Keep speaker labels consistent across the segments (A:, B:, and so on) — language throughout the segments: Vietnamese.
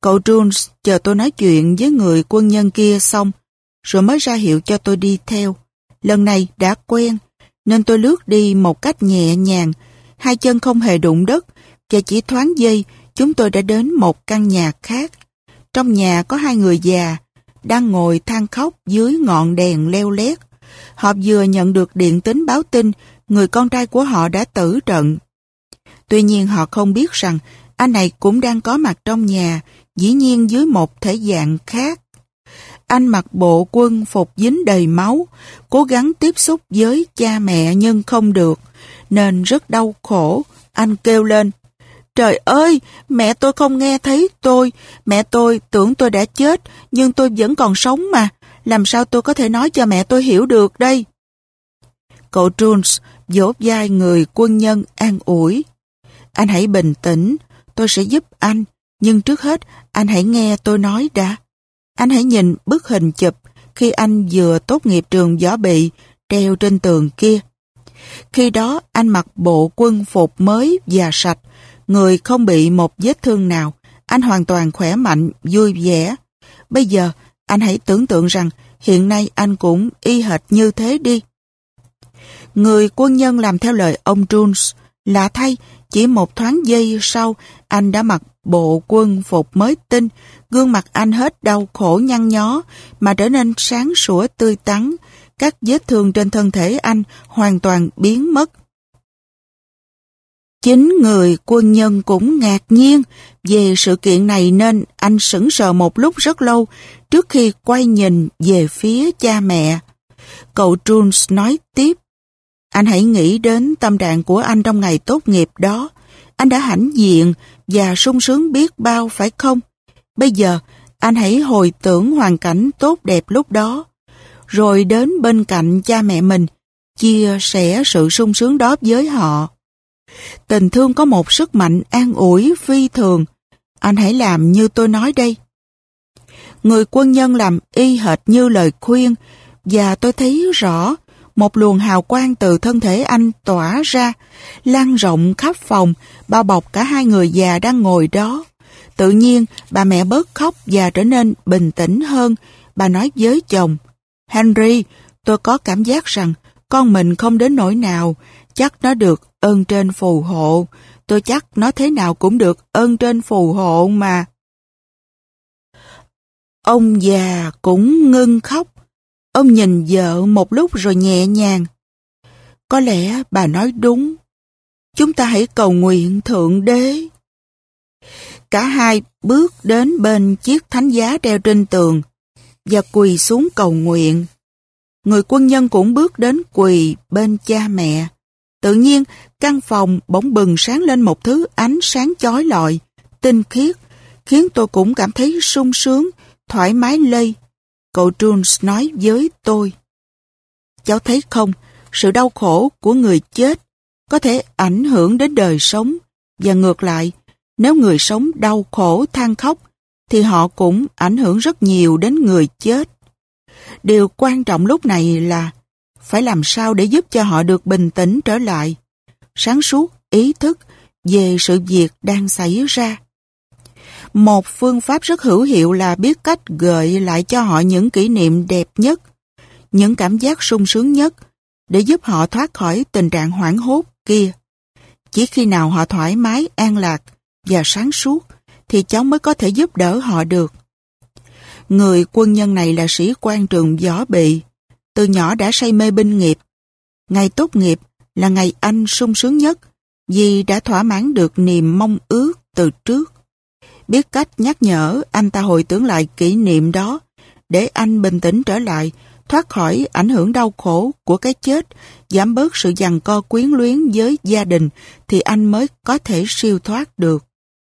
A: Cậu Jones chờ tôi nói chuyện với người quân nhân kia xong, rồi mới ra hiệu cho tôi đi theo. Lần này đã quen, nên tôi lướt đi một cách nhẹ nhàng, hai chân không hề đụng đất, và chỉ thoáng giây chúng tôi đã đến một căn nhà khác. Trong nhà có hai người già, đang ngồi than khóc dưới ngọn đèn leo lét. Họ vừa nhận được điện tín báo tin người con trai của họ đã tử trận. Tuy nhiên họ không biết rằng anh này cũng đang có mặt trong nhà, dĩ nhiên dưới một thể dạng khác. Anh mặc bộ quân phục dính đầy máu, cố gắng tiếp xúc với cha mẹ nhưng không được, nên rất đau khổ. Anh kêu lên: "Trời ơi, mẹ tôi không nghe thấy tôi. Mẹ tôi tưởng tôi đã chết, nhưng tôi vẫn còn sống mà. Làm sao tôi có thể nói cho mẹ tôi hiểu được đây?" Cậu Jones vỗ vai người quân nhân an ủi: "Anh hãy bình tĩnh, tôi sẽ giúp anh. Nhưng trước hết, anh hãy nghe tôi nói đã. Anh hãy nhìn bức hình chụp khi anh vừa tốt nghiệp trường võ bị treo trên tường kia. Khi đó anh mặc bộ quân phục mới và sạch, người không bị một vết thương nào. Anh hoàn toàn khỏe mạnh, vui vẻ. Bây giờ, anh hãy tưởng tượng rằng hiện nay anh cũng y hệt như thế đi." Người quân nhân làm theo lời ông Jones. Lạ thay, chỉ một thoáng giây sau, anh đã mặc bộ quân phục mới tinh, gương mặt anh hết đau khổ nhăn nhó mà trở nên sáng sủa tươi tắn. Các vết thương trên thân thể anh hoàn toàn biến mất. Chính người quân nhân cũng ngạc nhiên về sự kiện này, nên anh sững sờ một lúc rất lâu trước khi quay nhìn về phía cha mẹ. Cậu Jones nói tiếp: "Anh hãy nghĩ đến tâm trạng của anh trong ngày tốt nghiệp đó. Anh đã hãnh diện và sung sướng biết bao phải không? Bây giờ, anh hãy hồi tưởng hoàn cảnh tốt đẹp lúc đó, rồi đến bên cạnh cha mẹ mình, chia sẻ sự sung sướng đó với họ. Tình thương có một sức mạnh an ủi phi thường. Anh hãy làm như tôi nói đây." Người quân nhân làm y hệt như lời khuyên, và tôi thấy rõ một luồng hào quang từ thân thể anh tỏa ra, lan rộng khắp phòng, bao bọc cả hai người già đang ngồi đó. Tự nhiên, bà mẹ bớt khóc và trở nên bình tĩnh hơn. Bà nói với chồng: "Henry, tôi có cảm giác rằng con mình không đến nỗi nào. Chắc nó được ơn trên phù hộ. Tôi chắc nó thế nào cũng được ơn trên phù hộ mà." Ông già cũng ngưng khóc. Ông nhìn vợ một lúc rồi nhẹ nhàng: "Có lẽ bà nói đúng. Chúng ta hãy cầu nguyện Thượng Đế." Cả hai bước đến bên chiếc thánh giá treo trên tường và quỳ xuống cầu nguyện. Người quân nhân cũng bước đến quỳ bên cha mẹ. Tự nhiên, căn phòng bỗng bừng sáng lên một thứ ánh sáng chói lọi, tinh khiết, khiến tôi cũng cảm thấy sung sướng, thoải mái lây. Cậu Jones nói với tôi: "Cháu thấy không, sự đau khổ của người chết có thể ảnh hưởng đến đời sống, và ngược lại, nếu người sống đau khổ than khóc, thì họ cũng ảnh hưởng rất nhiều đến người chết. Điều quan trọng lúc này là phải làm sao để giúp cho họ được bình tĩnh trở lại, sáng suốt ý thức về sự việc đang xảy ra. Một phương pháp rất hữu hiệu là biết cách gợi lại cho họ những kỷ niệm đẹp nhất, những cảm giác sung sướng nhất, để giúp họ thoát khỏi tình trạng hoảng hốt kia. Chỉ khi nào họ thoải mái, an lạc và sáng suốt, thì cháu mới có thể giúp đỡ họ được." Người quân nhân này là sĩ quan trường võ bị. Từ nhỏ đã say mê binh nghiệp. Ngày tốt nghiệp là ngày anh sung sướng nhất, vì đã thỏa mãn được niềm mong ước từ trước. Biết cách nhắc nhở anh ta hồi tưởng lại kỷ niệm đó, để anh bình tĩnh trở lại, thoát khỏi ảnh hưởng đau khổ của cái chết, giảm bớt sự giằng co quyến luyến với gia đình, thì anh mới có thể siêu thoát được.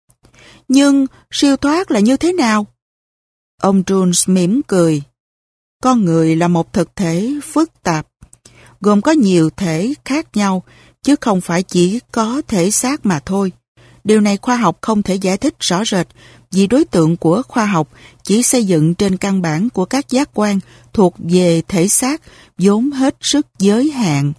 A: Nhưng siêu thoát là như thế nào? Ông Jones mỉm cười. Con người là một thực thể phức tạp, gồm có nhiều thể khác nhau, chứ không phải chỉ có thể xác mà thôi. Điều này khoa học không thể giải thích rõ rệt, vì đối tượng của khoa học chỉ xây dựng trên căn bản của các giác quan thuộc về thể xác vốn hết sức giới hạn.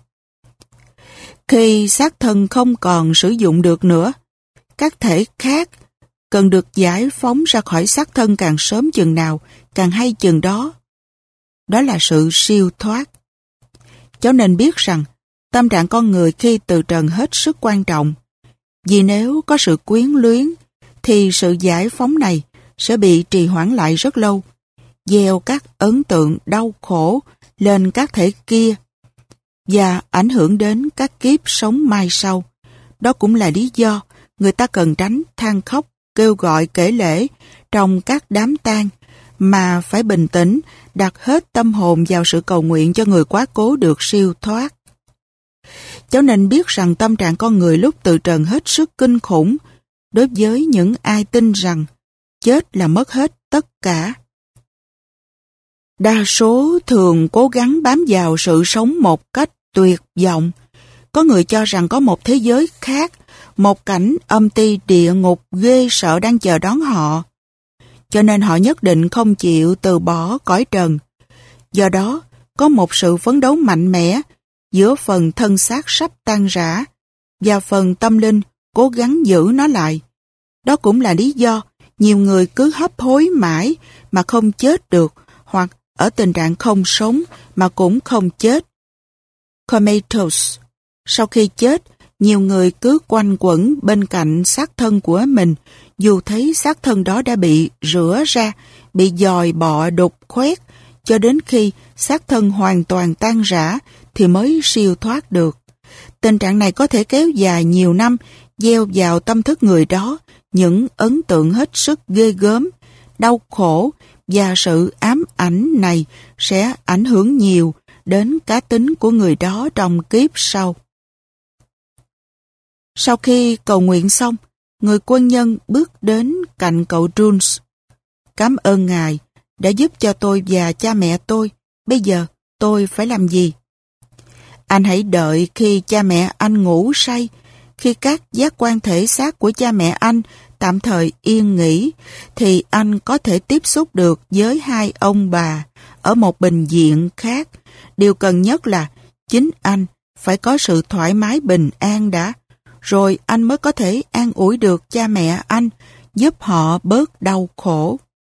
A: Khi xác thân không còn sử dụng được nữa, các thể khác cần được giải phóng ra khỏi xác thân càng sớm chừng nào, càng hay chừng đó. Đó là sự siêu thoát. Cháu nên biết rằng, tâm trạng con người khi từ trần hết sức quan trọng. Vì nếu có sự quyến luyến, thì sự giải phóng này sẽ bị trì hoãn lại rất lâu, gieo các ấn tượng đau khổ lên các thể kia và ảnh hưởng đến các kiếp sống mai sau. Đó cũng là lý do người ta cần tránh than khóc, kêu gọi kể lể trong các đám tang, mà phải bình tĩnh, đặt hết tâm hồn vào sự cầu nguyện cho người quá cố được siêu thoát. Cháu nên biết rằng tâm trạng con người lúc từ trần hết sức kinh khủng đối với những ai tin rằng chết là mất hết tất cả. Đa số thường cố gắng bám vào sự sống một cách tuyệt vọng. Có người cho rằng có một thế giới khác, một cảnh âm ti địa ngục ghê sợ đang chờ đón họ. Cho nên họ nhất định không chịu từ bỏ cõi trần. Do đó, có một sự phấn đấu mạnh mẽ giữa phần thân xác sắp tan rã và phần tâm linh cố gắng giữ nó lại. Đó cũng là lý do nhiều người cứ hấp hối mãi mà không chết được, hoặc ở tình trạng không sống mà cũng không chết. Comatose. Sau khi chết, nhiều người cứ quanh quẩn bên cạnh xác thân của mình, dù thấy xác thân đó đã bị rửa ra, bị dòi bọ đục khoét, cho đến khi xác thân hoàn toàn tan rã thì mới siêu thoát được. Tình trạng này có thể kéo dài nhiều năm, gieo vào tâm thức người đó những ấn tượng hết sức ghê gớm, đau khổ, và sự ám ảnh này sẽ ảnh hưởng nhiều đến cá tính của người đó trong kiếp sau. Sau khi cầu nguyện xong, người quân nhân bước đến cạnh cậu Jules. Cảm ơn Ngài đã giúp cho tôi và cha mẹ tôi. Bây giờ tôi phải làm gì? Anh hãy đợi khi cha mẹ anh ngủ say, khi các giác quan thể xác của cha mẹ anh tạm thời yên nghỉ, thì anh có thể tiếp xúc được với hai ông bà ở một bệnh viện khác. Điều cần nhất là chính anh phải có sự thoải mái bình an đã, rồi anh mới có thể an ủi được cha mẹ anh, giúp họ bớt đau khổ.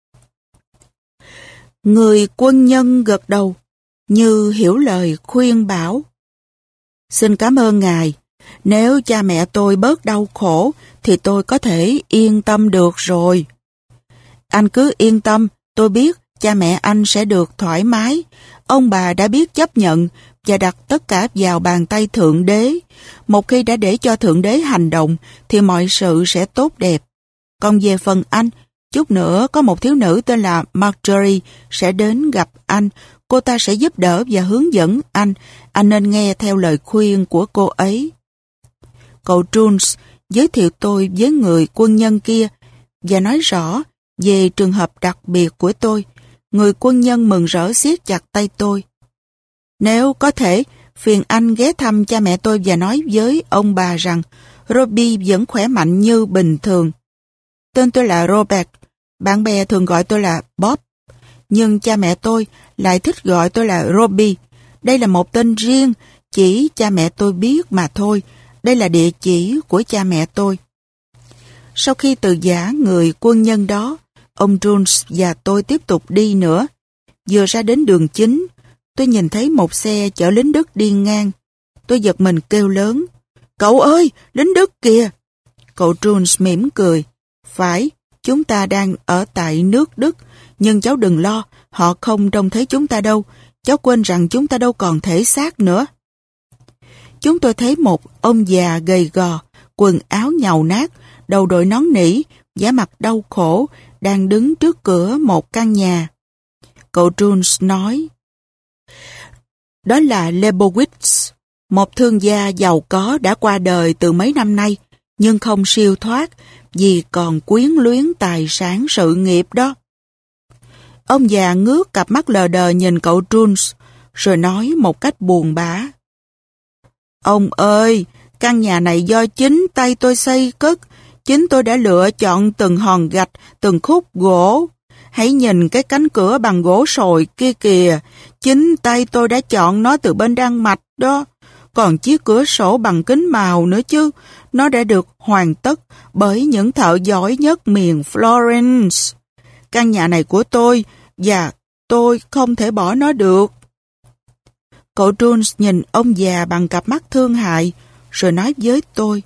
A: Người quân nhân gật đầu, như hiểu lời khuyên bảo. Xin cảm ơn Ngài. Nếu cha mẹ tôi bớt đau khổ, thì tôi có thể yên tâm được rồi. Anh cứ yên tâm, tôi biết cha mẹ anh sẽ được thoải mái. Ông bà đã biết chấp nhận và đặt tất cả vào bàn tay Thượng Đế. Một khi đã để cho Thượng Đế hành động, thì mọi sự sẽ tốt đẹp. Còn về phần anh, chút nữa có một thiếu nữ tên là Marjorie sẽ đến gặp anh. Cô ta sẽ giúp đỡ và hướng dẫn anh. Anh nên nghe theo lời khuyên của cô ấy. Cậu Jules giới thiệu tôi với người quân nhân kia và nói rõ về trường hợp đặc biệt của tôi. Người quân nhân mừng rỡ siết chặt tay tôi. Nếu có thể, phiền anh ghé thăm cha mẹ tôi và nói với ông bà rằng Robbie vẫn khỏe mạnh như bình thường. Tên tôi là Robert, bạn bè thường gọi tôi là Bob, nhưng cha mẹ tôi lại thích gọi tôi là Robbie. Đây là một tên riêng, chỉ cha mẹ tôi biết mà thôi. Đây là địa chỉ của cha mẹ tôi. Sau khi từ giã người quân nhân đó, ông Jones và tôi tiếp tục đi nữa. Vừa ra đến đường chính, tôi nhìn thấy một xe chở lính Đức đi ngang. Tôi giật mình kêu lớn, cậu ơi, lính Đức kìa! Cậu Jones mỉm cười, phải, chúng ta đang ở tại nước Đức, nhưng cháu đừng lo, họ không trông thấy chúng ta đâu. Cháu quên rằng chúng ta đâu còn thể xác nữa. Chúng tôi thấy một ông già gầy gò, quần áo nhàu nát, đầu đội nón nỉ, vẻ mặt đau khổ, đang đứng trước cửa một căn nhà. Cậu Jones nói, đó là Lebowitz, một thương gia giàu có đã qua đời từ mấy năm nay, nhưng không siêu thoát vì còn quyến luyến tài sản sự nghiệp đó. Ông già ngước cặp mắt lờ đờ nhìn cậu Jones, rồi nói một cách buồn bã. Ông ơi, căn nhà này do chính tay tôi xây cất, chính tôi đã lựa chọn từng hòn gạch, từng khúc gỗ. Hãy nhìn cái cánh cửa bằng gỗ sồi kia kìa, chính tay tôi đã chọn nó từ bên Đan Mạch đó. Còn chiếc cửa sổ bằng kính màu nữa chứ, nó đã được hoàn tất bởi những thợ giỏi nhất miền Florence. Căn nhà này của tôi và tôi không thể bỏ nó được. Cậu Jones nhìn ông già bằng cặp mắt thương hại rồi nói với tôi.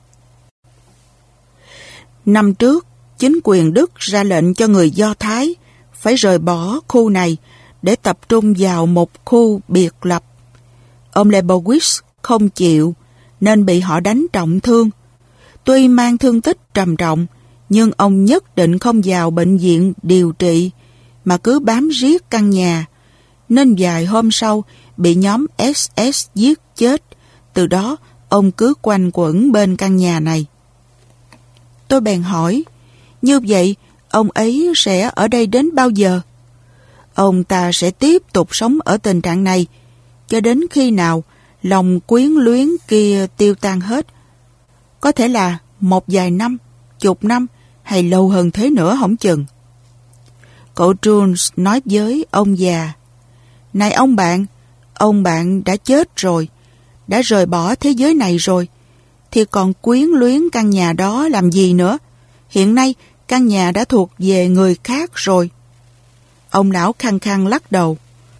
A: Năm trước, chính quyền Đức ra lệnh cho người Do Thái phải rời bỏ khu này để tập trung vào một khu biệt lập. Ông Leibowitz không chịu nên bị họ đánh trọng thương. Tuy mang thương tích trầm trọng, nhưng ông nhất định không vào bệnh viện điều trị mà cứ bám riết căn nhà, nên vài hôm sau bị nhóm SS giết chết. Từ đó ông cứ quanh quẩn bên căn nhà này. Tôi bèn hỏi, như vậy ông ấy sẽ ở đây đến bao giờ? Ông ta sẽ tiếp tục sống ở tình trạng này cho đến khi nào lòng quyến luyến kia tiêu tan hết. Có thể là một vài năm, chục năm hay lâu hơn thế nữa hổng chừng. Cậu Jones nói với ông già, này ông bạn đã chết rồi, đã rời bỏ thế giới này rồi, thì còn quyến luyến căn nhà đó làm gì nữa? Hiện nay căn nhà đã thuộc về người khác rồi. Ông lão khăng khăng lắc đầu.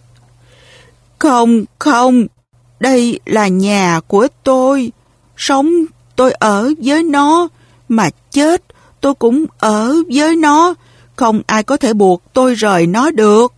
A: Không, đây là nhà của tôi. Sống tôi ở với nó, mà chết tôi cũng ở với nó. Không ai có thể buộc tôi rời nó được.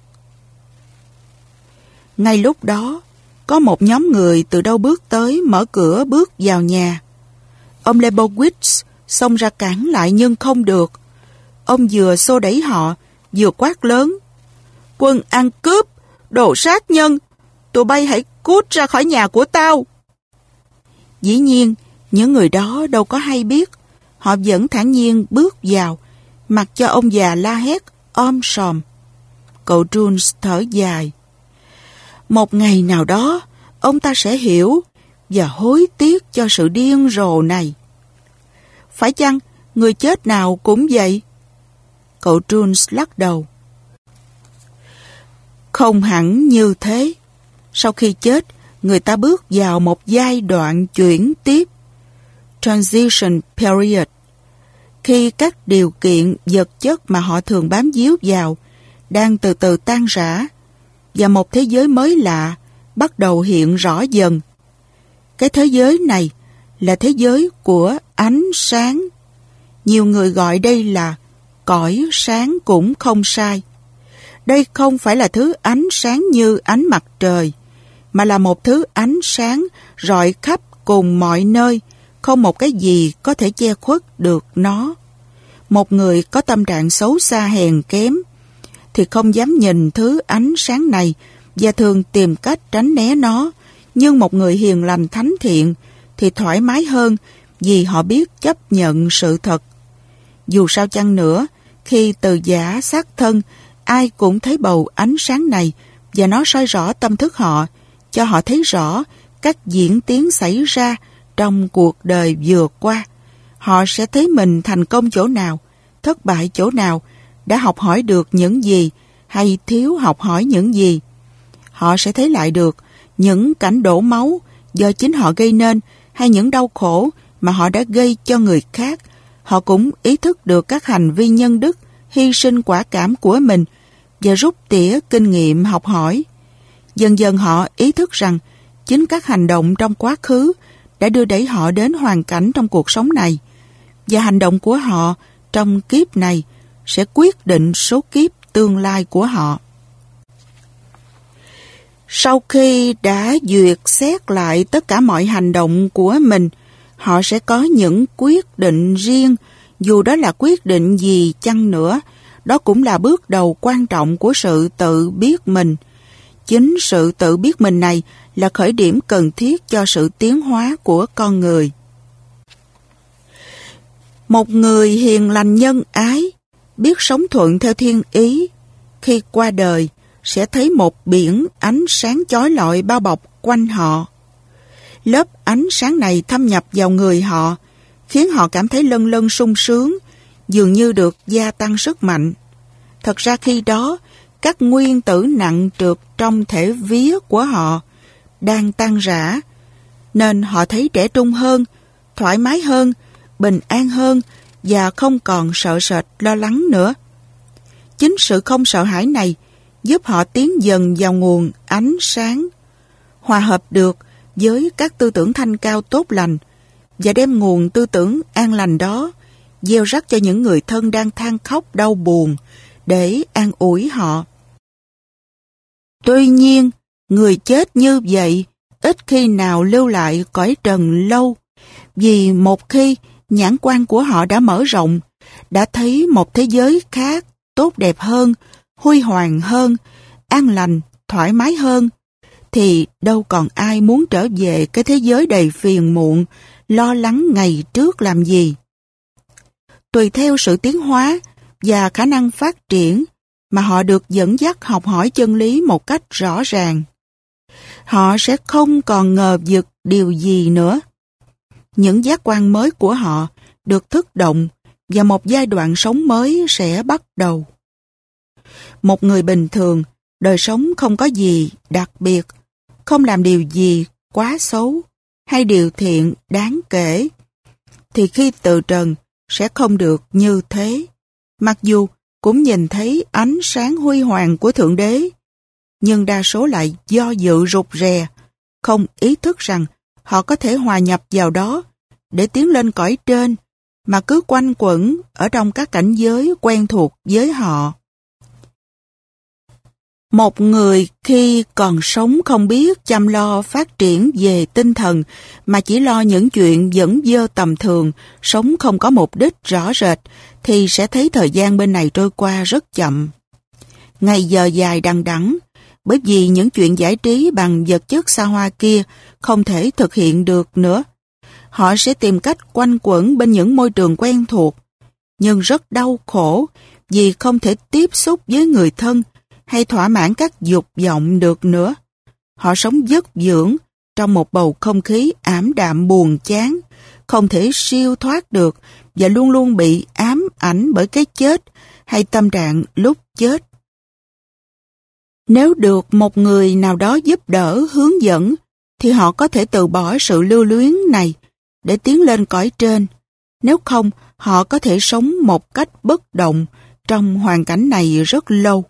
A: Ngay lúc đó, có một nhóm người từ đâu bước tới mở cửa bước vào nhà. Ông Leibowitz xông ra cản lại nhưng không được. Ông vừa xô đẩy họ, vừa quát lớn. Quân ăn cướp, đồ sát nhân, tụi bay hãy cút ra khỏi nhà của tao. Dĩ nhiên, những người đó đâu có hay biết. Họ vẫn thản nhiên bước vào, mặc cho ông già la hét, om sòm. Cậu Jones thở dài. Một ngày nào đó, ông ta sẽ hiểu và hối tiếc cho sự điên rồ này. Phải chăng người chết nào cũng vậy? Cậu Jones lắc đầu. Không hẳn như thế. Sau khi chết, người ta bước vào một giai đoạn chuyển tiếp. Transition period. Khi các điều kiện vật chất mà họ thường bám víu vào đang từ từ tan rã và một thế giới mới lạ bắt đầu hiện rõ dần. Cái thế giới này là thế giới của ánh sáng. Nhiều người gọi đây là cõi sáng cũng không sai. Đây không phải là thứ ánh sáng như ánh mặt trời, mà là một thứ ánh sáng rọi khắp cùng mọi nơi, không một cái gì có thể che khuất được nó. Một người có tâm trạng xấu xa hèn kém thì không dám nhìn thứ ánh sáng này và thường tìm cách tránh né nó. Nhưng một người hiền lành thánh thiện thì thoải mái hơn vì họ biết chấp nhận sự thật. Dù sao chăng nữa, khi từ giả xác thân, ai cũng thấy bầu ánh sáng này và nó soi rõ tâm thức họ, cho họ thấy rõ các diễn tiến xảy ra trong cuộc đời vừa qua. Họ sẽ thấy mình thành công chỗ nào, thất bại chỗ nào, đã học hỏi được những gì hay thiếu học hỏi những gì. Họ sẽ thấy lại được những cảnh đổ máu do chính họ gây nên hay những đau khổ mà họ đã gây cho người khác. Họ cũng ý thức được các hành vi nhân đức, hy sinh quả cảm của mình và rút tỉa kinh nghiệm học hỏi. Dần dần họ ý thức rằng chính các hành động trong quá khứ đã đưa đẩy họ đến hoàn cảnh trong cuộc sống này, và hành động của họ trong kiếp này sẽ quyết định số kiếp tương lai của họ. Sau khi đã duyệt xét lại tất cả mọi hành động của mình, họ sẽ có những quyết định riêng. Dù đó là quyết định gì chăng nữa, đó cũng là bước đầu quan trọng của sự tự biết mình. Chính sự tự biết mình này là khởi điểm cần thiết cho sự tiến hóa của con người. Một người hiền lành nhân ái, biết sống thuận theo thiên ý, khi qua đời sẽ thấy một biển ánh sáng chói lọi bao bọc quanh họ. Lớp ánh sáng này thâm nhập vào người họ, khiến họ cảm thấy lân lân sung sướng, dường như được gia tăng sức mạnh. Thật ra khi đó, các nguyên tử nặng trược trong thể vía của họ đang tan rã, nên họ thấy trẻ trung hơn, thoải mái hơn, bình an hơn và không còn sợ sệt lo lắng nữa. Chính sự không sợ hãi này giúp họ tiến dần vào nguồn ánh sáng, hòa hợp được với các tư tưởng thanh cao tốt lành và đem nguồn tư tưởng an lành đó gieo rắc cho những người thân đang than khóc đau buồn để an ủi họ. Tuy nhiên, người chết như vậy ít khi nào lưu lại cõi trần lâu, vì một khi nhãn quan của họ đã mở rộng, đã thấy một thế giới khác tốt đẹp hơn, huy hoàng hơn, an lành, thoải mái hơn, thì đâu còn ai muốn trở về cái thế giới đầy phiền muộn, lo lắng ngày trước làm gì. Tùy theo sự tiến hóa và khả năng phát triển mà họ được dẫn dắt học hỏi chân lý một cách rõ ràng. Họ sẽ không còn ngờ vực điều gì nữa. Những giác quan mới của họ được thức động và một giai đoạn sống mới sẽ bắt đầu. Một người bình thường, đời sống không có gì đặc biệt, không làm điều gì quá xấu hay điều thiện đáng kể, thì khi từ trần sẽ không được như thế. Mặc dù cũng nhìn thấy ánh sáng huy hoàng của Thượng Đế, nhưng đa số lại do dự rụt rè, không ý thức rằng họ có thể hòa nhập vào đó để tiến lên cõi trên, mà cứ quanh quẩn ở trong các cảnh giới quen thuộc với họ. Một người khi còn sống không biết chăm lo phát triển về tinh thần, mà chỉ lo những chuyện vẫn dơ tầm thường, sống không có mục đích rõ rệt, thì sẽ thấy thời gian bên này trôi qua rất chậm. Ngày giờ dài đằng đẵng, bởi vì những chuyện giải trí bằng vật chất xa hoa kia không thể thực hiện được nữa. Họ sẽ tìm cách quanh quẩn bên những môi trường quen thuộc, nhưng rất đau khổ vì không thể tiếp xúc với người thân hay thỏa mãn các dục vọng được nữa. Họ sống vất vưởng trong một bầu không khí ảm đạm buồn chán, không thể siêu thoát được và luôn luôn bị ám ảnh bởi cái chết hay tâm trạng lúc chết. Nếu được một người nào đó giúp đỡ, hướng dẫn, thì họ có thể từ bỏ sự lưu luyến này để tiến lên cõi trên. Nếu không, họ có thể sống một cách bất động trong hoàn cảnh này rất lâu.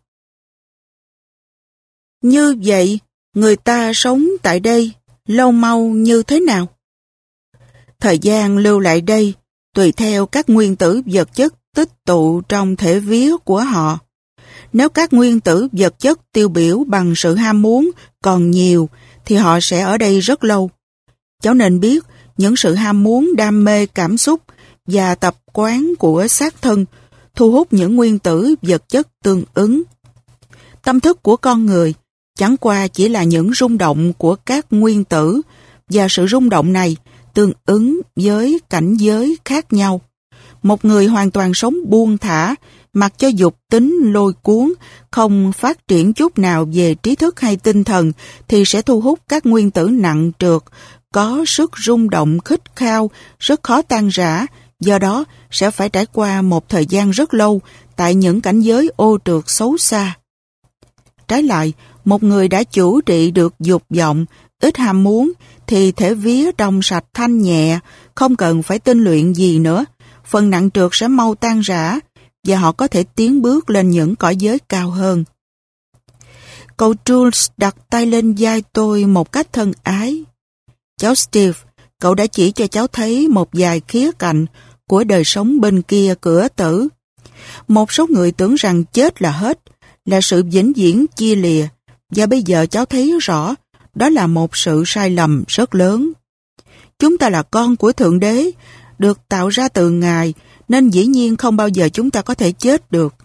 A: Như vậy, người ta sống tại đây lâu mau như thế nào? Thời gian lưu lại đây tùy theo các nguyên tử vật chất tích tụ trong thể vía của họ. Nếu các nguyên tử vật chất tiêu biểu bằng sự ham muốn còn nhiều, thì họ sẽ ở đây rất lâu. Cháu nên biết, những sự ham muốn, đam mê, cảm xúc và tập quán của xác thân thu hút những nguyên tử vật chất tương ứng. Tâm thức của con người chẳng qua chỉ là những rung động của các nguyên tử, và sự rung động này tương ứng với cảnh giới khác nhau. Một người hoàn toàn sống buông thả, mặc cho dục tính lôi cuốn, không phát triển chút nào về trí thức hay tinh thần, thì sẽ thu hút các nguyên tử nặng trược, có sức rung động khích khao, rất khó tan rã, do đó sẽ phải trải qua một thời gian rất lâu tại những cảnh giới ô trượt xấu xa. Trái lại, một người đã chủ trị được dục vọng, ít ham muốn, thì thể vía trong sạch thanh nhẹ, không cần phải tinh luyện gì nữa. Phần nặng trược sẽ mau tan rã, và họ có thể tiến bước lên những cõi giới cao hơn. Cậu Jules đặt tay lên vai tôi một cách thân ái. Cháu Steve, cậu đã chỉ cho cháu thấy một vài khía cạnh của đời sống bên kia cửa tử. Một số người tưởng rằng chết là hết, là sự vĩnh viễn chia lìa, và bây giờ cháu thấy rõ đó là một sự sai lầm rất lớn. Chúng ta là con của Thượng Đế, được tạo ra từ Ngài, nên dĩ nhiên không bao giờ chúng ta có thể chết được.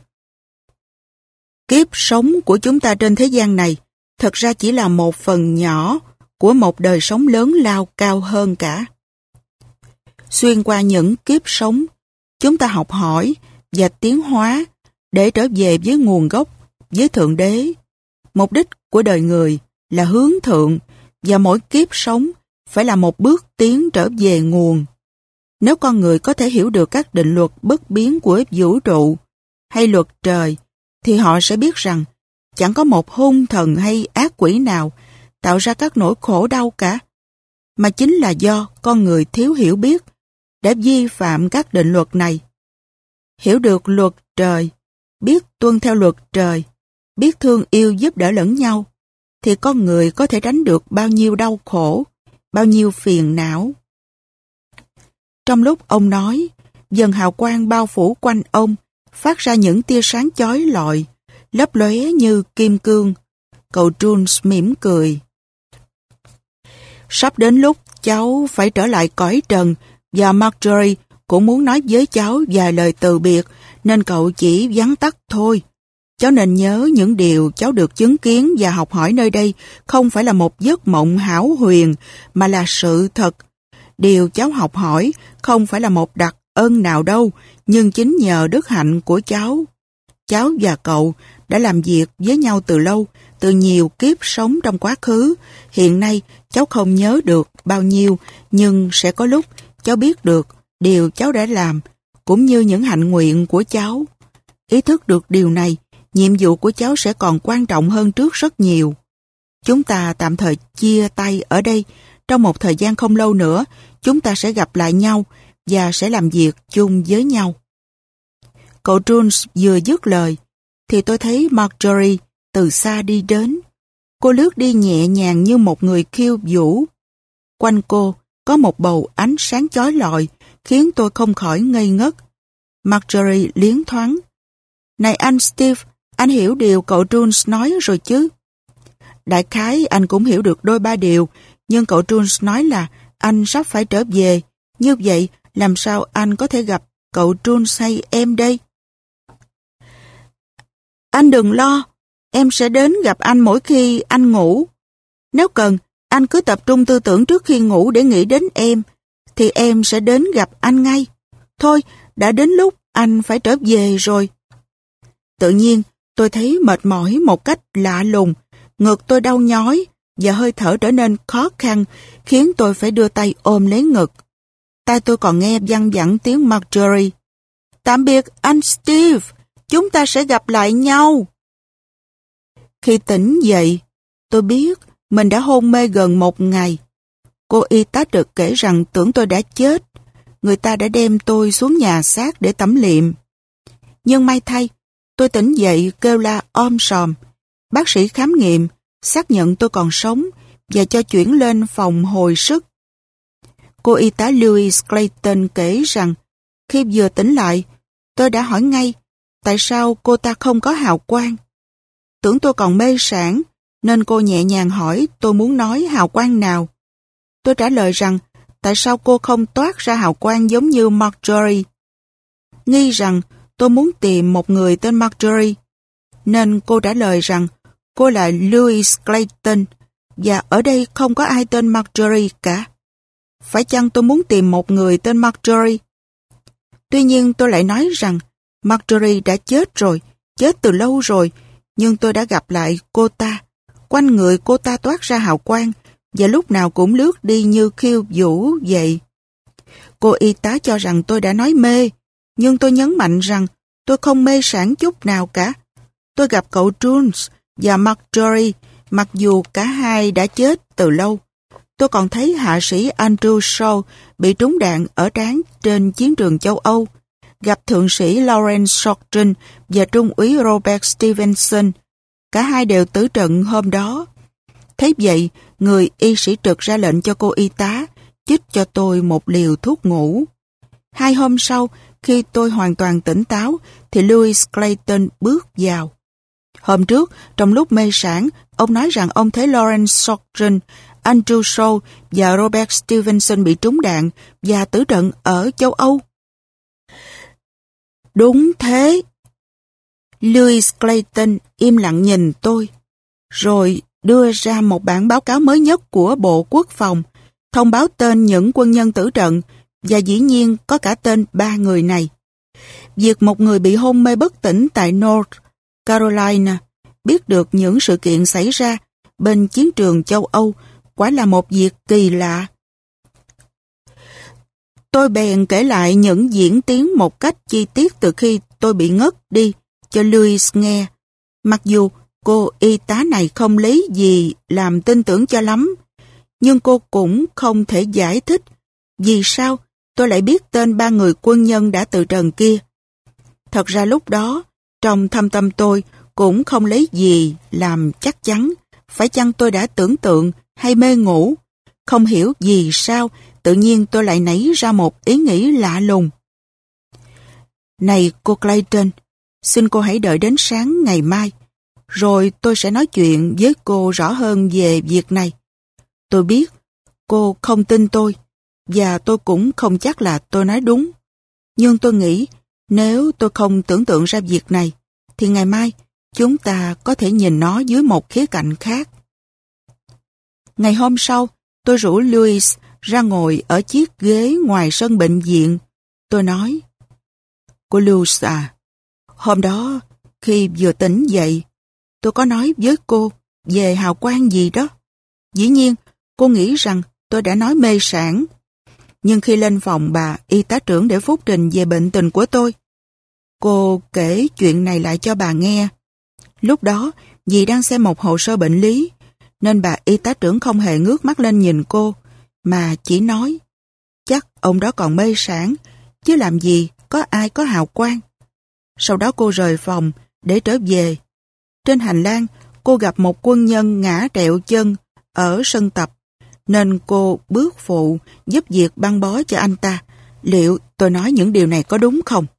A: Kiếp sống của chúng ta trên thế gian này thật ra chỉ là một phần nhỏ của một đời sống lớn lao cao hơn cả. Xuyên qua những kiếp sống, chúng ta học hỏi và tiến hóa để trở về với nguồn gốc, với Thượng Đế. Mục đích của đời người là hướng thượng, và mỗi kiếp sống phải là một bước tiến trở về nguồn. Nếu con người có thể hiểu được các định luật bất biến của vũ trụ hay luật trời, thì họ sẽ biết rằng chẳng có một hung thần hay ác quỷ nào tạo ra các nỗi khổ đau cả, mà chính là do con người thiếu hiểu biết đã vi phạm các định luật này. Hiểu được luật trời, biết tuân theo luật trời, biết thương yêu giúp đỡ lẫn nhau, thì con người có thể tránh được bao nhiêu đau khổ, bao nhiêu phiền não. Trong lúc ông nói, dần hào quang bao phủ quanh ông, phát ra những tia sáng chói lọi, lấp lóe như kim cương. Cậu Jules mỉm cười. Sắp đến lúc cháu phải trở lại cõi trần, và Marjorie cũng muốn nói với cháu vài lời từ biệt, nên cậu chỉ vắn tắt thôi. Cháu nên nhớ những điều cháu được chứng kiến và học hỏi nơi đây không phải là một giấc mộng hão huyền, mà là sự thật. Điều cháu học hỏi không phải là một đặc ân nào đâu, nhưng chính nhờ đức hạnh của cháu. Cháu và cậu đã làm việc với nhau từ lâu, từ nhiều kiếp sống trong quá khứ. Hiện nay cháu không nhớ được bao nhiêu, nhưng sẽ có lúc cháu biết được điều cháu đã làm, cũng như những hạnh nguyện của cháu. Ý thức được điều này, nhiệm vụ của cháu sẽ còn quan trọng hơn trước rất nhiều. Chúng ta tạm thời chia tay ở đây. Trong một thời gian không lâu nữa, chúng ta sẽ gặp lại nhau và sẽ làm việc chung với nhau. Cậu Jules vừa dứt lời, thì tôi thấy Marjorie từ xa đi đến. Cô lướt đi nhẹ nhàng như một người khiêu vũ. Quanh cô có một bầu ánh sáng chói lọi, khiến tôi không khỏi ngây ngất. Marjorie liến thoáng. Này anh Steve, anh hiểu điều cậu Jules nói rồi chứ? Đại khái anh cũng hiểu được đôi ba điều, nhưng cậu Jules nói là anh sắp phải trở về. Như vậy, làm sao anh có thể gặp cậu Jules hay em đây? Anh đừng lo, em sẽ đến gặp anh mỗi khi anh ngủ. Nếu cần, anh cứ tập trung tư tưởng trước khi ngủ để nghĩ đến em, thì em sẽ đến gặp anh ngay. Thôi, đã đến lúc anh phải trở về rồi. Tự nhiên, tôi thấy mệt mỏi một cách lạ lùng, ngực tôi đau nhói và hơi thở trở nên khó khăn, khiến tôi phải đưa tay ôm lấy ngực. Tai tôi còn nghe văng vẳng tiếng Marjorie. Tạm biệt anh Steve, chúng ta sẽ gặp lại nhau. Khi tỉnh dậy, tôi biết mình đã hôn mê gần một ngày. Cô y tá trực kể rằng tưởng tôi đã chết. Người ta đã đem tôi xuống nhà xác để tẩm liệm. Nhưng may thay, tôi tỉnh dậy kêu la om sòm. Bác sĩ khám nghiệm, xác nhận tôi còn sống và cho chuyển lên phòng hồi sức. Cô y tá Louise Clayton kể rằng khi vừa tỉnh lại, tôi đã hỏi ngay tại sao cô ta không có hào quang. Tưởng tôi còn mê sảng, nên cô nhẹ nhàng hỏi tôi muốn nói hào quang nào. Tôi trả lời rằng tại sao cô không toát ra hào quang giống như Marjorie. Nghi rằng tôi muốn tìm một người tên Marjorie, nên cô trả lời rằng cô là Louise Clayton và ở đây không có ai tên Marjorie cả. Phải chăng tôi muốn tìm một người tên Marjorie? Tuy nhiên tôi lại nói rằng Marjorie đã chết rồi, chết từ lâu rồi, nhưng tôi đã gặp lại cô ta. Quanh người cô ta toát ra hào quang và lúc nào cũng lướt đi như khiêu vũ vậy. Cô y tá cho rằng tôi đã nói mê, nhưng tôi nhấn mạnh rằng tôi không mê sảng chút nào cả. Tôi gặp cậu Jules và Marjorie, mặc dù cả hai đã chết từ lâu. Tôi còn thấy hạ sĩ Andrew Shaw bị trúng đạn ở trán trên chiến trường châu Âu, gặp thượng sĩ Lawrence Shorten và trung úy Robert Stevenson. Cả hai đều tử trận hôm đó. Thế vậy, người y sĩ trực ra lệnh cho cô y tá chích cho tôi một liều thuốc ngủ. 2 hôm sau, khi tôi hoàn toàn tỉnh táo, thì Louis Clayton bước vào. Hôm trước, trong lúc mê sảng, ông nói rằng ông thấy Lawrence Shorten, Andrew Shaw và Robert Stevenson bị trúng đạn và tử trận ở châu Âu. Đúng thế. Louis Clayton im lặng nhìn tôi, rồi đưa ra một bản báo cáo mới nhất của Bộ Quốc phòng, thông báo tên những quân nhân tử trận và dĩ nhiên có cả tên 3 người này. Việc một người bị hôn mê bất tỉnh tại North Carolina biết được những sự kiện xảy ra bên chiến trường châu Âu quả là một việc kỳ lạ. Tôi bèn kể lại những diễn tiến một cách chi tiết từ khi tôi bị ngất đi cho Louis nghe. Mặc dù cô y tá này không lấy gì làm tin tưởng cho lắm, nhưng cô cũng không thể giải thích vì sao tôi lại biết tên 3 người quân nhân đã từ trần kia. Thật ra lúc đó, trong thâm tâm tôi cũng không lấy gì làm chắc chắn, phải chăng tôi đã tưởng tượng hay mê ngủ. Không hiểu vì sao, tự nhiên tôi lại nảy ra một ý nghĩ lạ lùng. Này cô Clayton, xin cô hãy đợi đến sáng ngày mai, rồi tôi sẽ nói chuyện với cô rõ hơn về việc này. Tôi biết cô không tin tôi, và tôi cũng không chắc là tôi nói đúng. Nhưng tôi nghĩ nếu tôi không tưởng tượng ra việc này, thì ngày mai chúng ta có thể nhìn nó dưới một khía cạnh khác. Ngày hôm sau, tôi rủ Louis ra ngồi ở chiếc ghế ngoài sân bệnh viện. Tôi nói, cô Louis à, hôm đó khi vừa tỉnh dậy, tôi có nói với cô về hào quang gì đó. Dĩ nhiên, cô nghĩ rằng tôi đã nói mê sảng. Nhưng khi lên phòng bà y tá trưởng để phúc trình về bệnh tình của tôi, cô kể chuyện này lại cho bà nghe. Lúc đó, vì đang xem một hồ sơ bệnh lý, nên bà y tá trưởng không hề ngước mắt lên nhìn cô, mà chỉ nói, chắc ông đó còn mê sảng, chứ làm gì có ai có hào quang. Sau đó cô rời phòng để trở về. Trên hành lang, cô gặp một quân nhân ngã trẹo chân ở sân tập, nên cô bước phụ giúp việc băng bó cho anh ta. Liệu tôi nói những điều này có đúng không?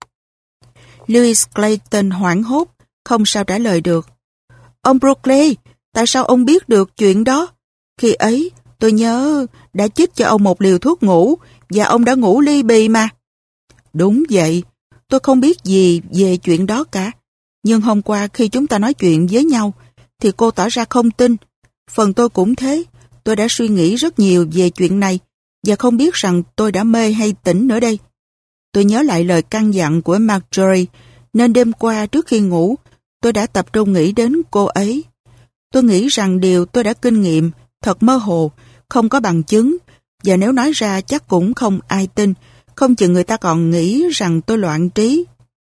A: Louis Clayton hoảng hốt, không sao trả lời được. Ông Brooklyn, tại sao ông biết được chuyện đó? Khi ấy, tôi nhớ đã chích cho ông một liều thuốc ngủ, và ông đã ngủ ly bì mà. Đúng vậy, tôi không biết gì về chuyện đó cả. Nhưng hôm qua khi chúng ta nói chuyện với nhau, thì cô tỏ ra không tin. Phần tôi cũng thế. Tôi đã suy nghĩ rất nhiều về chuyện này, và không biết rằng tôi đã mê hay tỉnh nữa đây. Tôi nhớ lại lời căn dặn của Marjorie, nên đêm qua trước khi ngủ, tôi đã tập trung nghĩ đến cô ấy. Tôi nghĩ rằng điều tôi đã kinh nghiệm thật mơ hồ, không có bằng chứng, và nếu nói ra chắc cũng không ai tin, không chừng người ta còn nghĩ rằng tôi loạn trí.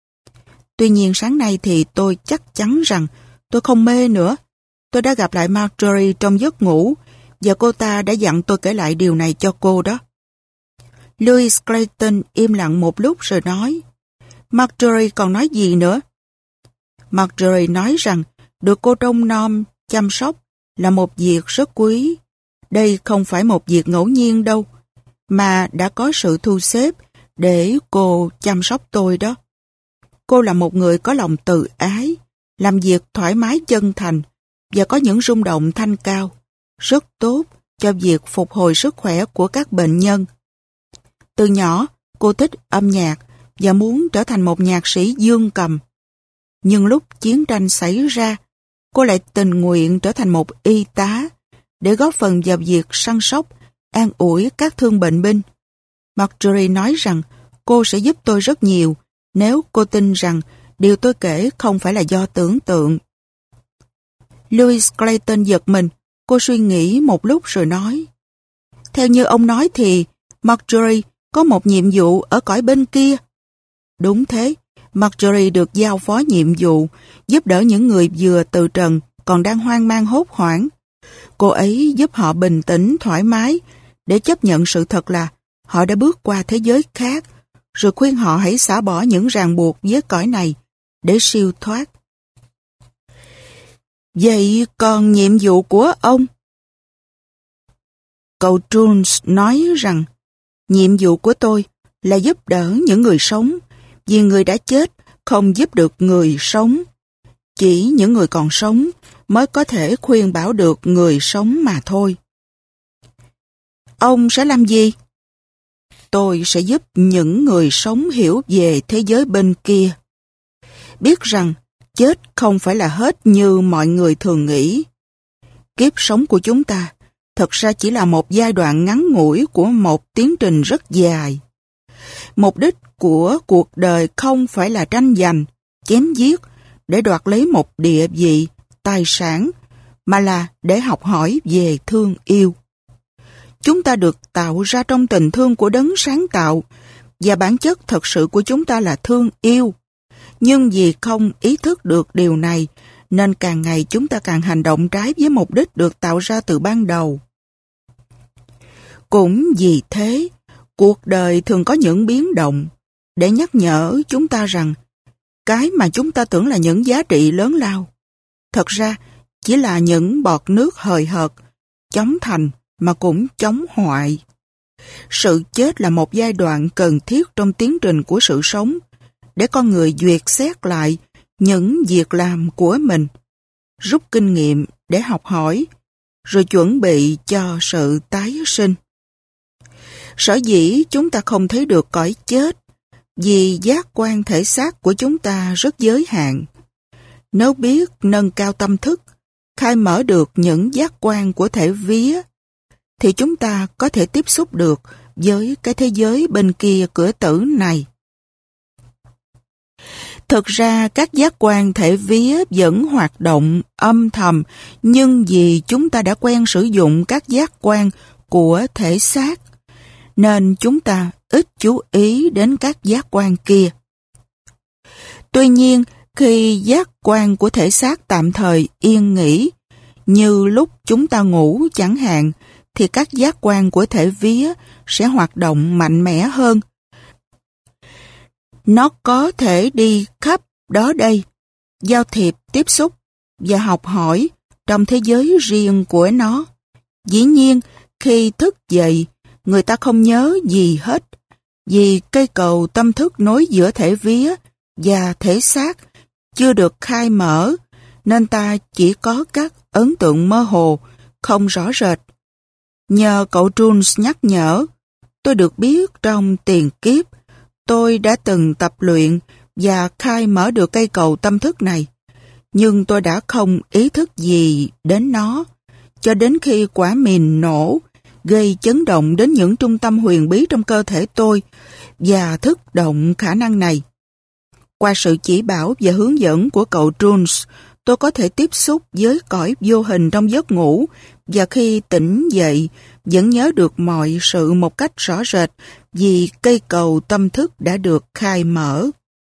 A: Tuy nhiên sáng nay thì tôi chắc chắn rằng tôi không mê nữa. Tôi đã gặp lại Marjorie trong giấc ngủ, và cô ta đã dặn tôi kể lại điều này cho cô đó. Louis Clayton im lặng một lúc rồi nói, Marjorie còn nói gì nữa? Marjorie nói rằng được cô trông nom, chăm sóc là một việc rất quý. Đây không phải một việc ngẫu nhiên đâu, mà đã có sự thu xếp để cô chăm sóc tôi đó. Cô là một người có lòng từ ái, làm việc thoải mái chân thành và có những rung động thanh cao, rất tốt cho việc phục hồi sức khỏe của các bệnh nhân. Từ nhỏ, cô thích âm nhạc và muốn trở thành một nhạc sĩ dương cầm. Nhưng lúc chiến tranh xảy ra, cô lại tình nguyện trở thành một y tá để góp phần vào việc săn sóc, an ủi các thương bệnh binh. Marjorie nói rằng cô sẽ giúp tôi rất nhiều nếu cô tin rằng điều tôi kể không phải là do tưởng tượng. Louis Clayton giật mình, cô suy nghĩ một lúc rồi nói, theo như ông nói thì Marjorie có một nhiệm vụ ở cõi bên kia. Đúng thế, Marjorie được giao phó nhiệm vụ giúp đỡ những người vừa từ trần còn đang hoang mang hốt hoảng. Cô ấy giúp họ bình tĩnh, thoải mái để chấp nhận sự thật là họ đã bước qua thế giới khác, rồi khuyên họ hãy xả bỏ những ràng buộc với cõi này để siêu thoát. Vậy còn nhiệm vụ của ông? Cậu Jones nói rằng nhiệm vụ của tôi là giúp đỡ những người sống, vì người đã chết không giúp được người sống. Chỉ những người còn sống mới có thể khuyên bảo được người sống mà thôi. Ông sẽ làm gì? Tôi sẽ giúp những người sống hiểu về thế giới bên kia. Biết rằng chết không phải là hết như mọi người thường nghĩ. Kiếp sống của chúng ta thật ra chỉ là một giai đoạn ngắn ngủi của một tiến trình rất dài. Mục đích của cuộc đời không phải là tranh giành, chém giết để đoạt lấy một địa vị, tài sản, mà là để học hỏi về thương yêu. Chúng ta được tạo ra trong tình thương của đấng sáng tạo, và bản chất thật sự của chúng ta là thương yêu. Nhưng vì không ý thức được điều này, nên càng ngày chúng ta càng hành động trái với mục đích được tạo ra từ ban đầu. Cũng vì thế, Cuộc đời thường có những biến động để nhắc nhở chúng ta rằng cái mà chúng ta tưởng là những giá trị lớn lao, thật ra chỉ là những bọt nước hời hợt, chóng thành mà cũng chóng hoại. Sự chết là một giai đoạn cần thiết trong tiến trình của sự sống để con người duyệt xét lại những việc làm của mình, rút kinh nghiệm để học hỏi, rồi chuẩn bị cho sự tái sinh. Sở dĩ chúng ta không thấy được cõi chết vì giác quan thể xác của chúng ta rất giới hạn. Nếu biết nâng cao tâm thức, khai mở được những giác quan của thể vía, thì chúng ta có thể tiếp xúc được với cái thế giới bên kia cửa tử này. Thực ra các giác quan thể vía vẫn hoạt động âm thầm, nhưng vì chúng ta đã quen sử dụng các giác quan của thể xác, nên chúng ta ít chú ý đến các giác quan kia. Tuy nhiên, khi giác quan của thể xác tạm thời yên nghỉ, như lúc chúng ta ngủ chẳng hạn, thì các giác quan của thể vía sẽ hoạt động mạnh mẽ hơn. Nó có thể đi khắp đó đây, giao thiệp, tiếp xúc và học hỏi trong thế giới riêng của nó. Dĩ nhiên, khi thức dậy, người ta không nhớ gì hết, vì cây cầu tâm thức nối giữa thể vía và thể xác chưa được khai mở, nên ta chỉ có các ấn tượng mơ hồ, không rõ rệt. Nhờ cậu Jones nhắc nhở, tôi được biết trong tiền kiếp, tôi đã từng tập luyện và khai mở được cây cầu tâm thức này, nhưng tôi đã không ý thức gì đến nó, cho đến khi quả mìn nổ, gây chấn động đến những trung tâm huyền bí trong cơ thể tôi và thức động khả năng này. Qua sự chỉ bảo và hướng dẫn của cậu Jones, tôi có thể tiếp xúc với cõi vô hình trong giấc ngủ và khi tỉnh dậy vẫn nhớ được mọi sự một cách rõ rệt vì cây cầu tâm thức đã được khai mở.